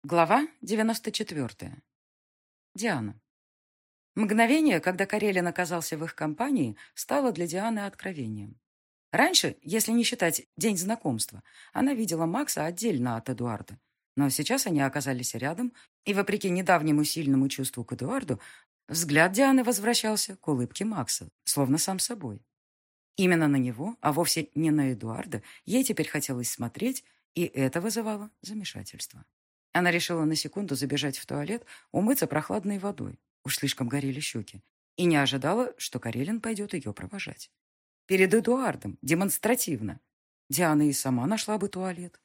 Глава 94. Диана. Мгновение, когда Карелин оказался в их компании, стало для Дианы откровением. Раньше, если не считать день знакомства, она видела Макса отдельно от Эдуарда. Но сейчас они оказались рядом, и, вопреки недавнему сильному чувству к Эдуарду, взгляд Дианы возвращался к улыбке Макса, словно сам собой. Именно на него, а вовсе не на Эдуарда, ей теперь хотелось смотреть, и это вызывало замешательство. Она решила на секунду забежать в туалет, умыться прохладной водой. Уж слишком горели щеки. И не ожидала, что Карелин пойдет ее провожать. Перед Эдуардом, демонстративно. Диана и сама нашла бы туалет.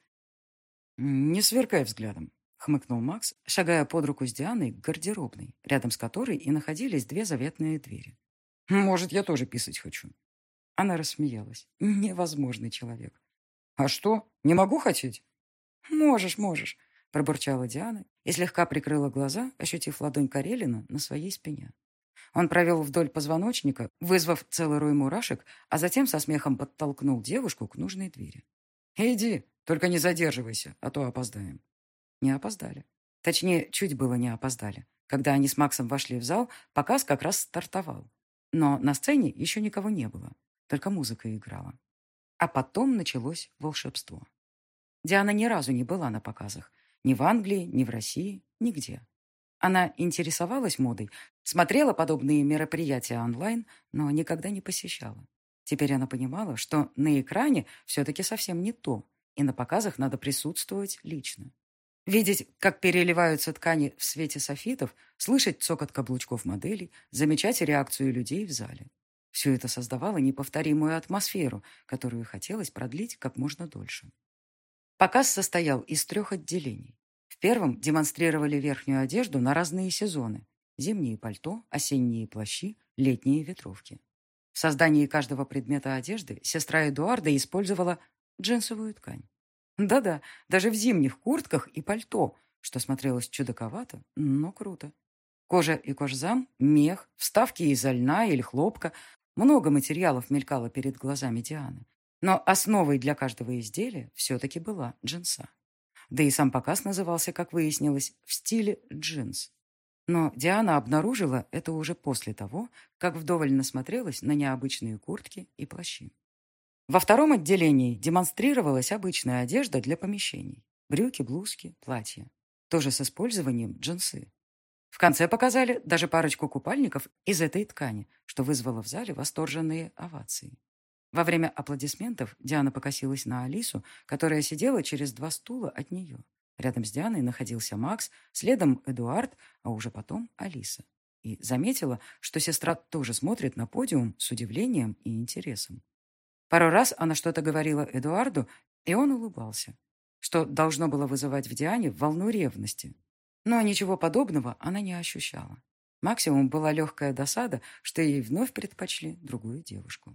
«Не сверкай взглядом», — хмыкнул Макс, шагая под руку с Дианой к гардеробной, рядом с которой и находились две заветные двери. «Может, я тоже писать хочу». Она рассмеялась. Невозможный человек. «А что, не могу хотеть?» «Можешь, можешь», — пробурчала Диана и слегка прикрыла глаза, ощутив ладонь Карелина на своей спине. Он провел вдоль позвоночника, вызвав целый рой мурашек, а затем со смехом подтолкнул девушку к нужной двери. «Иди, только не задерживайся, а то опоздаем». Не опоздали. Точнее, чуть было не опоздали. Когда они с Максом вошли в зал, показ как раз стартовал. Но на сцене еще никого не было, только музыка играла. А потом началось волшебство. Диана ни разу не была на показах. Ни в Англии, ни в России, нигде. Она интересовалась модой, смотрела подобные мероприятия онлайн, но никогда не посещала. Теперь она понимала, что на экране все-таки совсем не то, и на показах надо присутствовать лично. Видеть, как переливаются ткани в свете софитов, слышать цокот каблучков моделей, замечать реакцию людей в зале. Все это создавало неповторимую атмосферу, которую хотелось продлить как можно дольше. Показ состоял из 3 отделений. В первом демонстрировали верхнюю одежду на разные сезоны. Зимние пальто, осенние плащи, летние ветровки. В создании каждого предмета одежды сестра Эдуарда использовала джинсовую ткань. Да-да, даже в зимних куртках и пальто, что смотрелось чудаковато, но круто. Кожа и кожзам, мех, вставки из льна или хлопка. Много материалов мелькало перед глазами Дианы. Но основой для каждого изделия все-таки была джинса. Да и сам показ назывался, как выяснилось, в стиле джинс. Но Диана обнаружила это уже после того, как вдоволь насмотрелась на необычные куртки и плащи. Во втором отделении демонстрировалась обычная одежда для помещений. Брюки, блузки, платья. Тоже с использованием джинсы. В конце показали даже парочку купальников из этой ткани, что вызвало в зале восторженные овации. Во время аплодисментов Диана покосилась на Алису, которая сидела через 2 стула от нее. Рядом с Дианой находился Макс, следом Эдуард, а уже потом Алиса. И заметила, что сестра тоже смотрит на подиум с удивлением и интересом. Пару раз она что-то говорила Эдуарду, и он улыбался, что должно было вызывать в Диане волну ревности. Но ничего подобного она не ощущала. Максимум была легкая досада, что ей вновь предпочли другую девушку.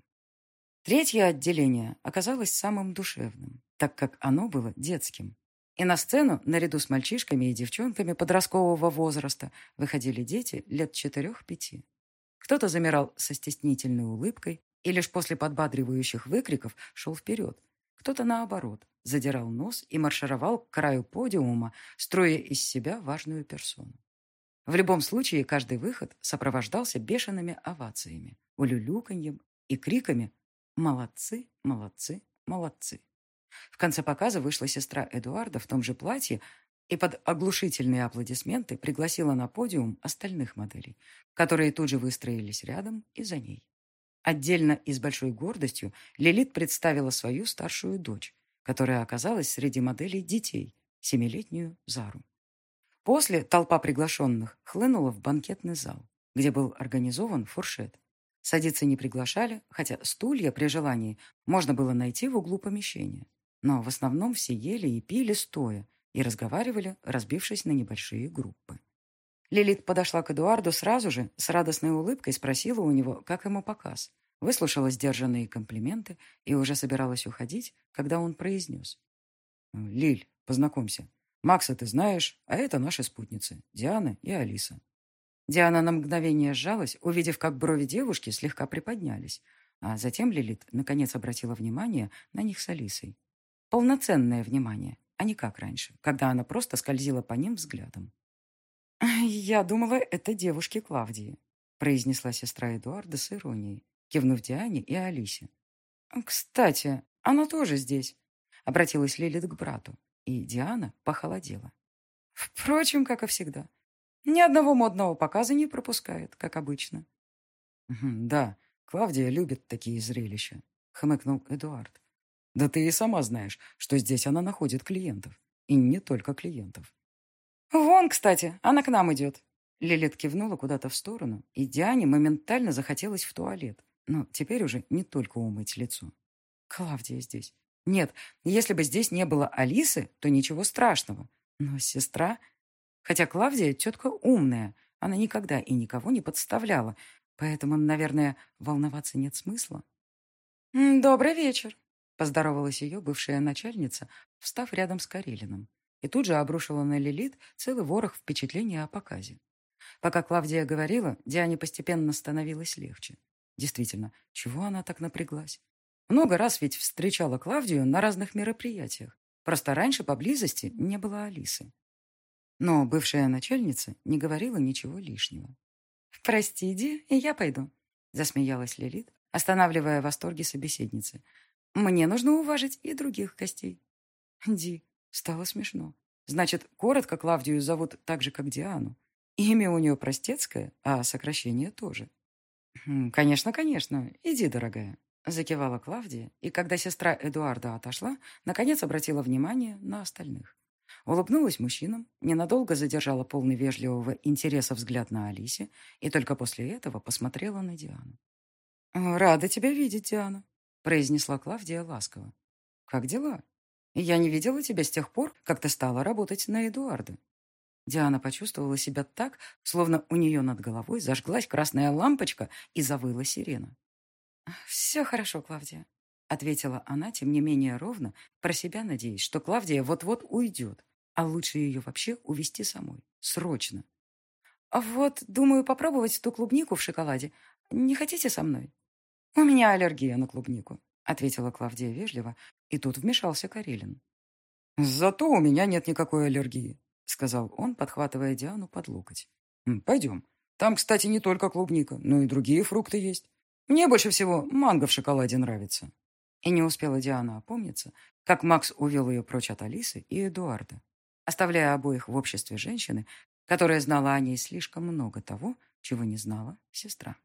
Третье отделение оказалось самым душевным, так как оно было детским. И на сцену, наряду с мальчишками и девчонками подросткового возраста, выходили дети лет 4-5. Кто-то замирал со стеснительной улыбкой и лишь после подбадривающих выкриков шел вперед. Кто-то, наоборот, задирал нос и маршировал к краю подиума, строя из себя важную персону. В любом случае, каждый выход сопровождался бешеными овациями, улюлюканьем и криками «Молодцы, молодцы, молодцы». В конце показа вышла сестра Эдуарда в том же платье и под оглушительные аплодисменты пригласила на подиум остальных моделей, которые тут же выстроились рядом и за ней. Отдельно и с большой гордостью Лилит представила свою старшую дочь, которая оказалась среди моделей детей, 7-летнюю Зару. После толпа приглашенных хлынула в банкетный зал, где был организован фуршет. Садиться не приглашали, хотя стулья при желании можно было найти в углу помещения. Но в основном все ели и пили стоя и разговаривали, разбившись на небольшие группы. Лилит подошла к Эдуарду сразу же, с радостной улыбкой спросила у него, как ему показ. Выслушала сдержанные комплименты и уже собиралась уходить, когда он произнес: «Лиль, познакомься. Макса ты знаешь, а это наши спутницы, Диана и Алиса». Диана на мгновение сжалась, увидев, как брови девушки слегка приподнялись, а затем Лилит наконец обратила внимание на них с Алисой. Полноценное внимание, а не как раньше, когда она просто скользила по ним взглядом. «Я думала, это девушки Клавдии», произнесла сестра Эдуарда с иронией, кивнув Диане и Алисе. «Кстати, она тоже здесь», обратилась Лилит к брату, и Диана похолодела. Впрочем, как и всегда. Ни одного модного показа не пропускает, как обычно. «Да, Клавдия любит такие зрелища», — хмыкнул Эдуард. «Да ты и сама знаешь, что здесь она находит клиентов. И не только клиентов». «Вон, кстати, она к нам идет». Лилит кивнула куда-то в сторону, и Диане моментально захотелось в туалет. Но теперь уже не только умыть лицо. Клавдия здесь. Нет, если бы здесь не было Алисы, то ничего страшного. Но сестра... Хотя Клавдия тетка умная, она никогда и никого не подставляла, поэтому, наверное, волноваться нет смысла. «Добрый вечер», — поздоровалась ее бывшая начальница, встав рядом с Карелиным, и тут же обрушила на Лилит целый ворох впечатлений о показе. Пока Клавдия говорила, Диане постепенно становилось легче. Действительно, чего она так напряглась? Много раз ведь встречала Клавдию на разных мероприятиях. Просто раньше поблизости не было Алисы. Но бывшая начальница не говорила ничего лишнего. «Прости, Ди, я пойду», — засмеялась Лилит, останавливая восторги собеседницы. «Мне нужно уважить и других гостей». Ди, стало смешно. Значит, коротко Клавдию зовут так же, как Диану. Имя у нее простецкое, а сокращение тоже. «Конечно, конечно. Иди, дорогая», — закивала Клавдия, и когда сестра Эдуарда отошла, наконец обратила внимание на остальных. Улыбнулась мужчинам, ненадолго задержала полный вежливого интереса взгляд на Алисе и только после этого посмотрела на Диану. «Рада тебя видеть, Диана», — произнесла Клавдия ласково. «Как дела? Я не видела тебя с тех пор, как ты стала работать на Эдуарда». Диана почувствовала себя так, словно у нее над головой зажглась красная лампочка и завыла сирена. «Все хорошо, Клавдия», — ответила она, тем не менее ровно, про себя надеясь, что Клавдия вот-вот уйдет, а лучше ее вообще увезти самой. Срочно. «А вот, думаю, попробовать ту клубнику в шоколаде. Не хотите со мной?» «У меня аллергия на клубнику», — ответила Клавдия вежливо, и тут вмешался Карелин. «Зато у меня нет никакой аллергии», — сказал он, подхватывая Диану под локоть. «Пойдем. Там, кстати, не только клубника, но и другие фрукты есть. Мне больше всего манго в шоколаде нравится». И не успела Диана опомниться, как Макс увел ее прочь от Алисы и Эдуарда, оставляя обоих в обществе женщины, которая знала о ней слишком много того, чего не знала сестра.